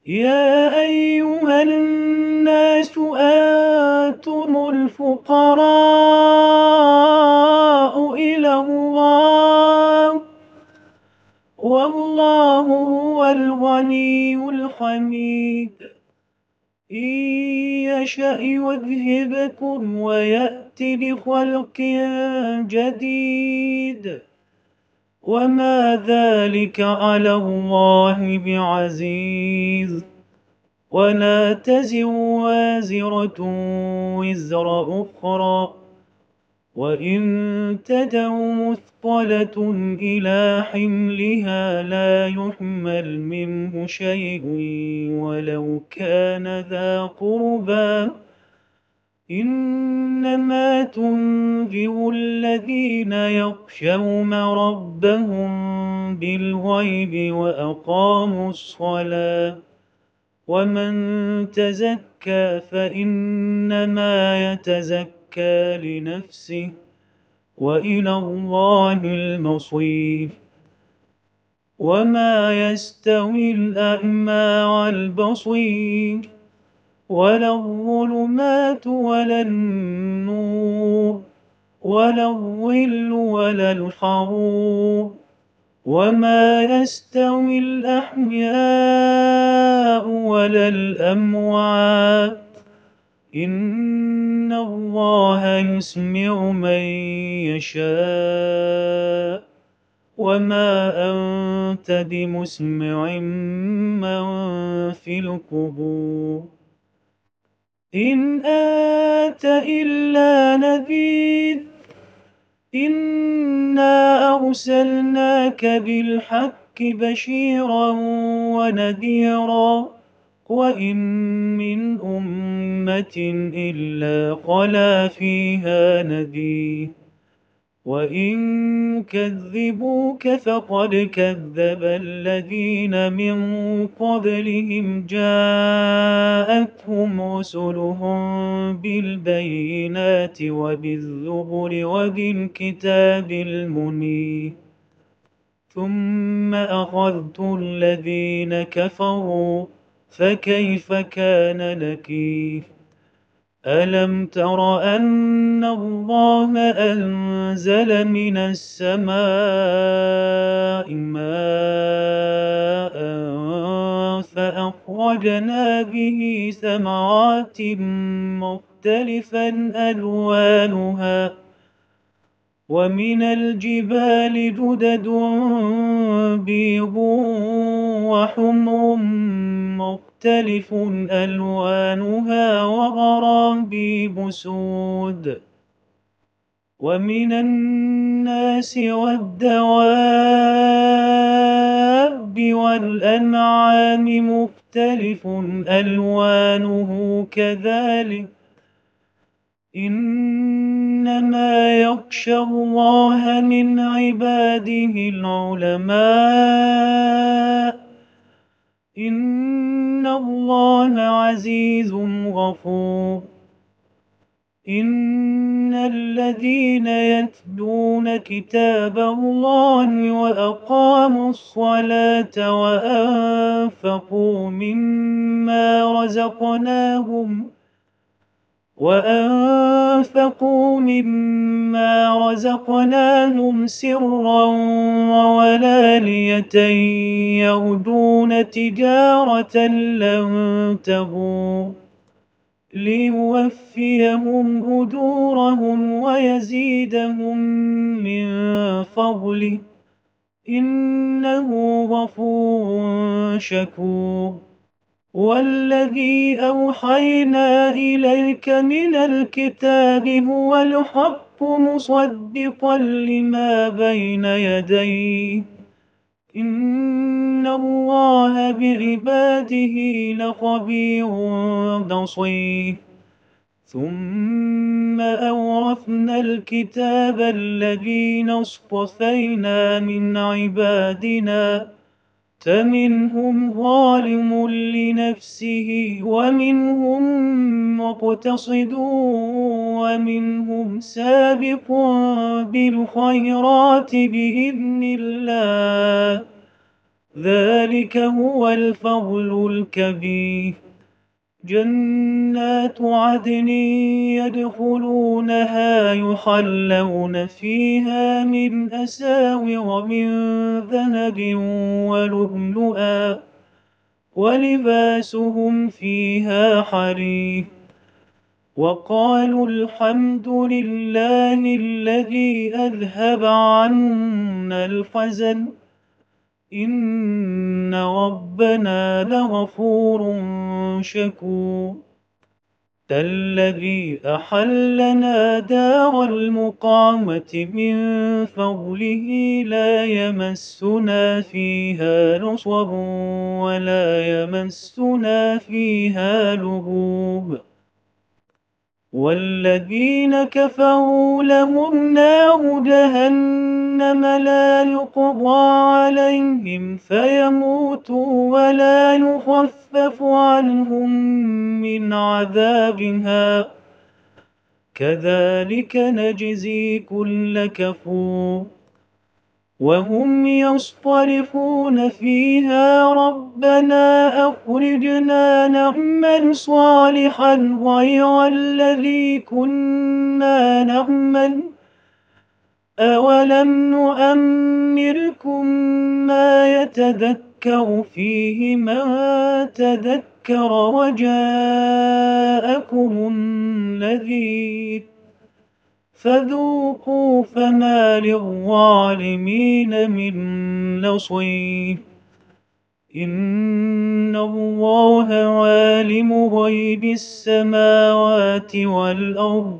يا أيها الناس أنتم الفقراء إلى الله والله هو الغني الحميد. إن يشأ يذهبكم ويأت بخلق جديد وما ذلك على الله بعزيز. ولا تزر وازرة وزر أخرى وإن تدع مثقلة إلى حملها لا يحمل منه شيء ولو كان ذا قربى إنما تنذر الذين يخشون ربهم بالغيب وأقاموا الصلاة ومن تزكى فإنما يتزكى لنفسه وإلى الله المصير. وما يستوي الأعمى والبصير ولا الظلمات ولا النور ولا الظل ولا الحرور وما يستوي الأحياء ولا الأموات إن الله يسمع من يشاء وما أنت بمسمع من في القبور إن أنت إلا نذير إنا أرسلناك بالحق بشيرا ونذيرا وإن من أمة إلا خلا فيها نذير وإن كذبوك فقد كذب الذين من قبلهم جاءتهم رسلهم بالبينات وبالزبر وبالكتاب المنير ثم أخذت الذين كفروا فكيف كان نكير. ألم تر أن الله أنزل من السماء ماء فأخرجنا به ثمرات مختلفا ألوانها ومن الجبال جدد بيض وحمر مختلف ألوانها وغرابيب سود ومن الناس والدواب والأنعام مختلف ألوانه كذلك إنما يخشى الله من عباده العلماء إن الله عزيز غفور. إن الذين يتلون كتاب الله وأقاموا الصلاة وأنفقوا مما رزقناهم سرا وولانية يرجون تجارة لن تبور ليوفيهم أجورهم ويزيدهم من فضله إنه غفور شكور. والذي أوحينا إليك من الكتاب هو الحق مصدقا لما بين يديه إن الله بعباده لخبير بصير. ثم أورثنا الكتاب الذين اصطفينا من عبادنا فمنهم ظالم لنفسه ومنهم مقتصد ومنهم سابق بالخيرات بإذن الله ذلك هو الفضل الكبير. جنات عدن يدخلونها يحلون فيها من أساور من ذهب ولؤلؤا ولباسهم فيها حرير. وقالوا الحمد لله الذي أذهب عنا الحزن إن ربنا لغفور شكور. الذي أحلنا دار المقامة من فضله لا يمسنا فيها نصب ولا يمسنا فيها لغوب. والذين كفروا لهم نار جهنم لا يقضى عليهم فيموتوا ولا يخفف عنهم من عذابها كذلك نجزي كل كفور. وهم يصطرخون فيها ربنا أخرجنا نعمل صالحا غير الذي كنا نعمل أولم نؤمركم ما يتذكر فيه من تذكر وجاءكم النذير فذوقوا فما للظالمين من نصير. إن الله عالم غيب السماوات والأرض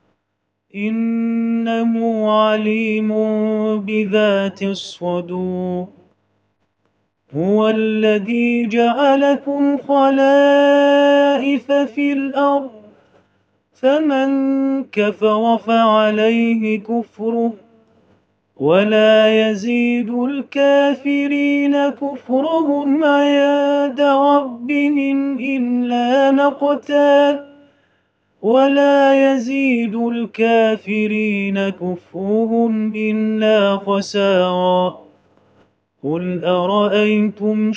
إنه عليم بذات الصدور. هو الذي جعلكم خلائف في الأرض فمن كفر فعليه كفره ولا يزيد الكافرين كفرهم عند ربهم إلا مقتا ولا يزيد الكافرين كفرهم إلا خسارا. قل أرأيتم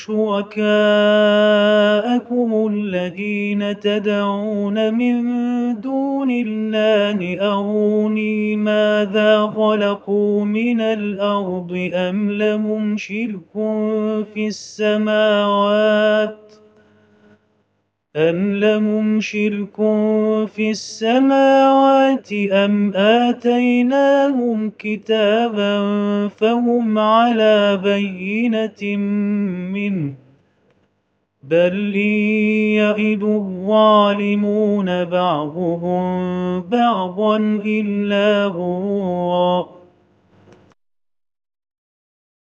شركاءكم الذين تدعون من دون الله أروني ماذا خلقوا من الأرض أم لهم شرك في السماوات أم آتيناهم كتابا فهم على بينة منه بل يعد الظالمون بعضهم بعضا إلا غرورا.